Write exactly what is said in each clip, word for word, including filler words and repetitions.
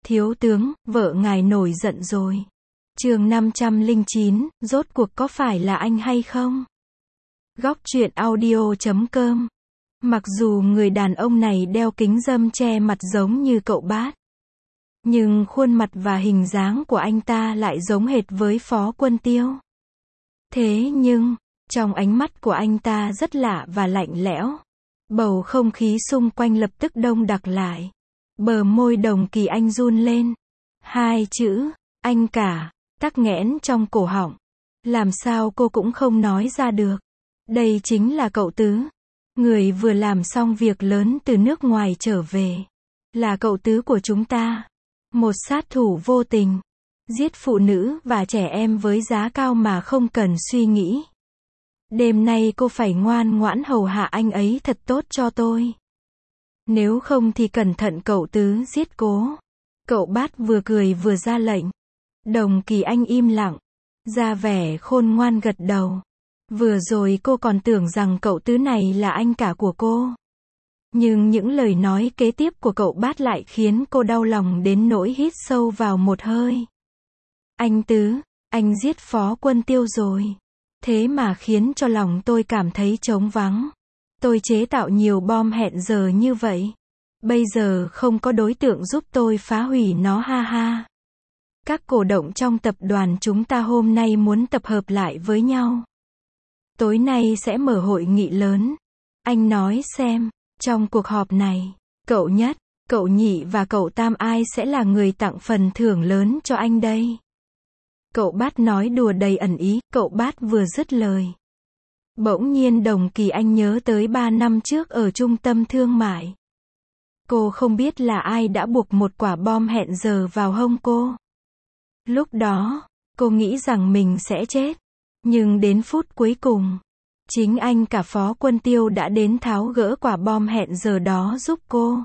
Thiếu tướng, vợ ngài nổi giận rồi. Chương năm trăm lẻ chín, rốt cuộc có phải là anh hay không? Góc truyện audio chấm com. Mặc dù người đàn ông này đeo kính râm che mặt giống như cậu Bát, nhưng khuôn mặt và hình dáng của anh ta lại giống hệt với Phó Quân Tiêu. Thế nhưng, trong ánh mắt của anh ta rất lạ và lạnh lẽo. Bầu không khí xung quanh lập tức đông đặc lại. Bờ môi Đồng Kỳ Anh run lên. Hai chữ, anh cả, tắc nghẽn trong cổ họng. Làm sao cô cũng không nói ra được. Đây chính là cậu Tứ. Người vừa làm xong việc lớn từ nước ngoài trở về. Là cậu Tứ của chúng ta. Một sát thủ vô tình. Giết phụ nữ và trẻ em với giá cao mà không cần suy nghĩ. Đêm nay cô phải ngoan ngoãn hầu hạ anh ấy thật tốt cho tôi. Nếu không thì cẩn thận cậu Tứ giết cố. Cậu Bát vừa cười vừa ra lệnh. Đồng Kỳ Anh im lặng, ra vẻ khôn ngoan gật đầu. Vừa rồi cô còn tưởng rằng cậu Tứ này là anh cả của cô. Nhưng những lời nói kế tiếp của cậu Bát lại khiến cô đau lòng đến nỗi hít sâu vào một hơi. Anh Tứ, anh giết Phó Quân Tiêu rồi. Thế mà khiến cho lòng tôi cảm thấy trống vắng. Tôi chế tạo nhiều bom hẹn giờ như vậy. Bây giờ không có đối tượng giúp tôi phá hủy nó ha ha. Các cổ động trong tập đoàn chúng ta hôm nay muốn tập hợp lại với nhau. Tối nay sẽ mở hội nghị lớn. Anh nói xem, trong cuộc họp này, cậu Nhất, cậu Nhị và cậu Tam ai sẽ là người tặng phần thưởng lớn cho anh đây? Cậu Bát nói đùa đầy ẩn ý, cậu Bát vừa dứt lời. Bỗng nhiên Đồng Kỳ Anh nhớ tới ba năm trước ở trung tâm thương mại. Cô không biết là ai đã buộc một quả bom hẹn giờ vào hông cô. Lúc đó, cô nghĩ rằng mình sẽ chết. Nhưng đến phút cuối cùng, chính anh cả Phó Quân Tiêu đã đến tháo gỡ quả bom hẹn giờ đó giúp cô.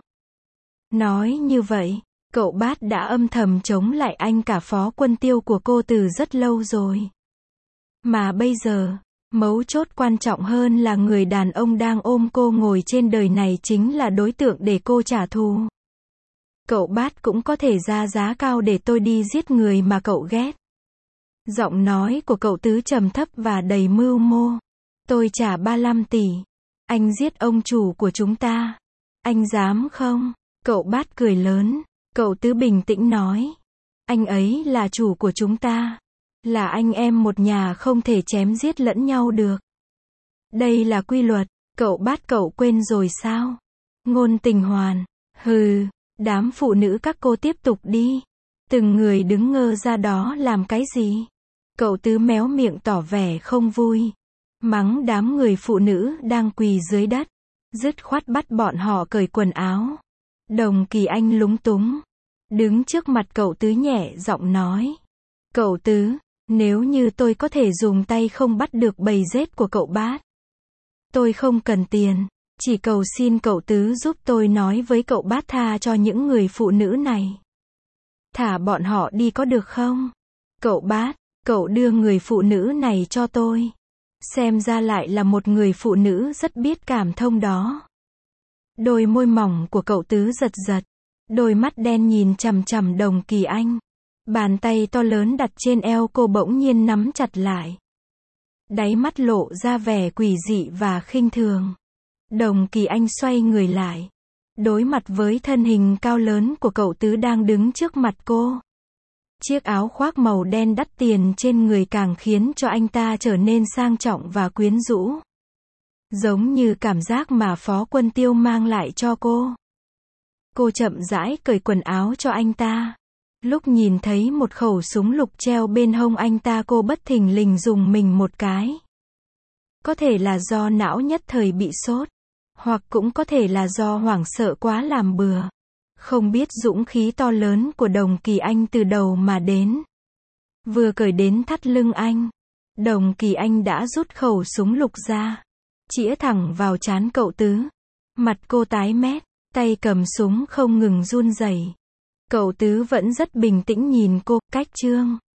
Nói như vậy, cậu Bát đã âm thầm chống lại anh cả Phó Quân Tiêu của cô từ rất lâu rồi. Mà bây giờ, mấu chốt quan trọng hơn là người đàn ông đang ôm cô ngồi trên đời này chính là đối tượng để cô trả thù. Cậu Bát cũng có thể ra giá cao để tôi đi giết người mà cậu ghét. Giọng nói của cậu Tứ trầm thấp và đầy mưu mô. Tôi trả ba mươi lăm tỷ. Anh giết ông chủ của chúng ta. Anh dám không? Cậu Bát cười lớn. Cậu Tứ bình tĩnh nói. Anh ấy là chủ của chúng ta. Là anh em một nhà không thể chém giết lẫn nhau được. Đây là quy luật. Cậu Bát cậu quên rồi sao? Ngôn Tình Hoàn. Hừ, đám phụ nữ các cô tiếp tục đi. Từng người đứng ngơ ra đó làm cái gì? Cậu Tứ méo miệng tỏ vẻ không vui. Mắng đám người phụ nữ đang quỳ dưới đất. Dứt khoát bắt bọn họ cởi quần áo. Đồng Kỳ Anh lúng túng. Đứng trước mặt cậu Tứ nhẹ giọng nói. Cậu Tứ, nếu như tôi có thể dùng tay không bắt được bầy rết của cậu Bát. Tôi không cần tiền. Chỉ cầu xin cậu Tứ giúp tôi nói với cậu Bát tha cho những người phụ nữ này. Thả bọn họ đi có được không? Cậu Bát, cậu đưa người phụ nữ này cho tôi. Xem ra lại là một người phụ nữ rất biết cảm thông đó. Đôi môi mỏng của cậu Tứ giật giật. Đôi mắt đen nhìn chằm chằm Đồng Kỳ Anh. Bàn tay to lớn đặt trên eo cô bỗng nhiên nắm chặt lại. Đáy mắt lộ ra vẻ quỷ dị và khinh thường. Đồng Kỳ Anh xoay người lại. Đối mặt với thân hình cao lớn của cậu Tứ đang đứng trước mặt cô. Chiếc áo khoác màu đen đắt tiền trên người càng khiến cho anh ta trở nên sang trọng và quyến rũ. Giống như cảm giác mà Phó Quân Tiêu mang lại cho cô. Cô chậm rãi cởi quần áo cho anh ta. Lúc nhìn thấy một khẩu súng lục treo bên hông anh ta cô bất thình lình dùng mình một cái. Có thể là do não nhất thời bị sốt. Hoặc cũng có thể là do hoảng sợ quá làm bừa. Không biết dũng khí to lớn của Đồng Kỳ Anh từ đầu mà đến. Vừa cởi đến thắt lưng anh. Đồng Kỳ Anh đã rút khẩu súng lục ra. Chĩa thẳng vào trán cậu Tứ. Mặt cô tái mét. Tay cầm súng không ngừng run rẩy. Cậu Tứ vẫn rất bình tĩnh nhìn cô. Cách chương